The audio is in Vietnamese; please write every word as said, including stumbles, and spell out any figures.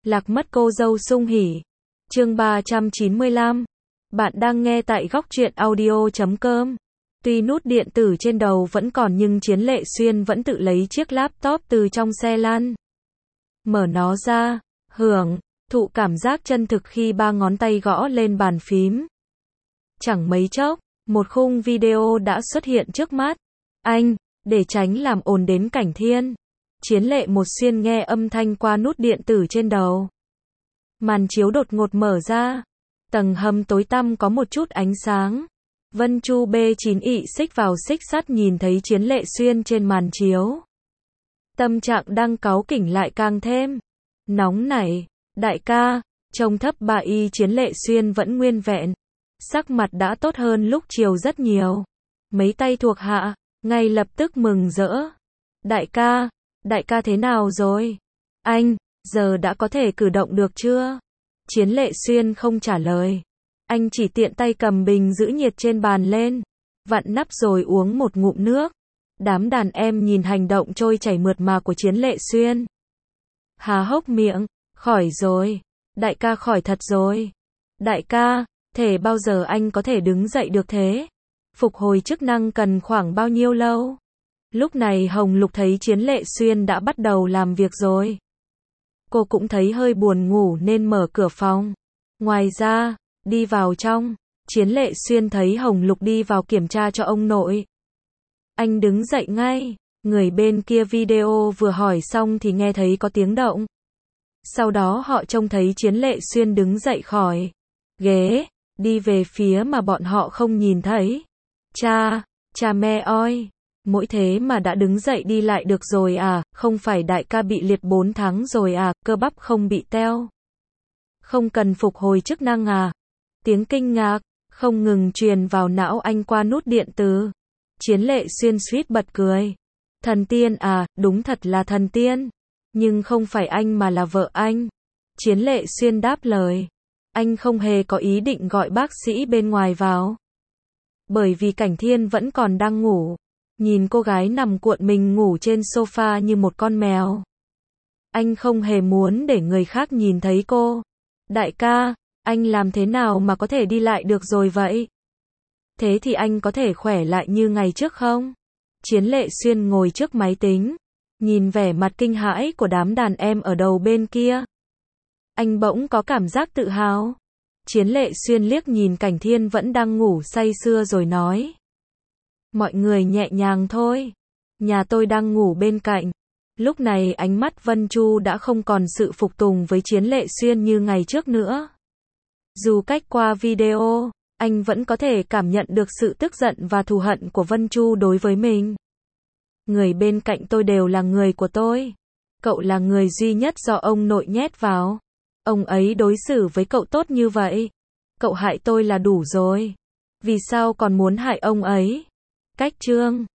Lạc mất cô dâu sung hỉ. Chương ba trăm chín mươi lăm. Bạn đang nghe tại góc truyện audio chấm com. Tuy nút điện tử trên đầu vẫn còn nhưng Chiến Lệ Xuyên vẫn tự lấy chiếc laptop từ trong xe lăn. Mở nó ra, hưởng, thụ cảm giác chân thực khi ba ngón tay gõ lên bàn phím. Chẳng mấy chốc, một khung video đã xuất hiện trước mắt. Anh, để tránh làm ồn đến Cảnh Thiên. Chiến Lệ một xuyên nghe âm thanh qua nút điện tử trên đầu. Màn chiếu đột ngột mở ra. Tầng hầm tối tăm có một chút ánh sáng. Vân Chu B chín ị xích vào xích sắt nhìn thấy Chiến Lệ Xuyên trên màn chiếu. Tâm trạng đang cáu kỉnh lại càng thêm nóng nảy. Đại ca, trông thấp bà y Chiến Lệ Xuyên vẫn nguyên vẹn. Sắc mặt đã tốt hơn lúc chiều rất nhiều. Mấy tay thuộc hạ, ngay lập tức mừng rỡ. Đại ca, đại ca thế nào rồi? Anh, giờ đã có thể cử động được chưa? Chiến Lệ Xuyên không trả lời. Anh chỉ tiện tay cầm bình giữ nhiệt trên bàn lên. Vặn nắp rồi uống một ngụm nước. Đám đàn em nhìn hành động trôi chảy mượt mà của Chiến Lệ Xuyên. Há hốc miệng, khỏi rồi. Đại ca khỏi thật rồi. Đại ca, thể bao giờ anh có thể đứng dậy được thế? Phục hồi chức năng cần khoảng bao nhiêu lâu? Lúc này Hồng Lục thấy Chiến Lệ Xuyên đã bắt đầu làm việc rồi. Cô cũng thấy hơi buồn ngủ nên mở cửa phòng. Ngoài ra, đi vào trong, Chiến Lệ Xuyên thấy Hồng Lục đi vào kiểm tra cho ông nội. Anh đứng dậy ngay, người bên kia video vừa hỏi xong thì nghe thấy có tiếng động. Sau đó họ trông thấy Chiến Lệ Xuyên đứng dậy khỏi ghế, đi về phía mà bọn họ không nhìn thấy. Cha, cha mẹ ơi, mỗi thế mà đã đứng dậy đi lại được rồi à, không phải đại ca bị liệt bốn tháng rồi à, cơ bắp không bị teo. Không cần phục hồi chức năng à. Tiếng kinh ngạc, không ngừng truyền vào não anh qua nút điện tử. Chiến Lệ Xuyên suýt bật cười. Thần tiên à, đúng thật là thần tiên. Nhưng không phải anh mà là vợ anh. Chiến Lệ Xuyên đáp lời. Anh không hề có ý định gọi bác sĩ bên ngoài vào. Bởi vì Cảnh Thiên vẫn còn đang ngủ. Nhìn cô gái nằm cuộn mình ngủ trên sofa như một con mèo. Anh không hề muốn để người khác nhìn thấy cô. Đại ca, anh làm thế nào mà có thể đi lại được rồi vậy? Thế thì anh có thể khỏe lại như ngày trước không? Chiến Lệ Xuyên ngồi trước máy tính. Nhìn vẻ mặt kinh hãi của đám đàn em ở đầu bên kia. Anh bỗng có cảm giác tự hào. Chiến Lệ Xuyên liếc nhìn Cảnh Thiên vẫn đang ngủ say sưa rồi nói. Mọi người nhẹ nhàng thôi. Nhà tôi đang ngủ bên cạnh. Lúc này ánh mắt Vân Chu đã không còn sự phục tùng với Chiến Lệ Xuyên như ngày trước nữa. Dù cách qua video, anh vẫn có thể cảm nhận được sự tức giận và thù hận của Vân Chu đối với mình. Người bên cạnh tôi đều là người của tôi. Cậu là người duy nhất do ông nội nhét vào. Ông ấy đối xử với cậu tốt như vậy. Cậu hại tôi là đủ rồi. Vì sao còn muốn hại ông ấy? Cách chương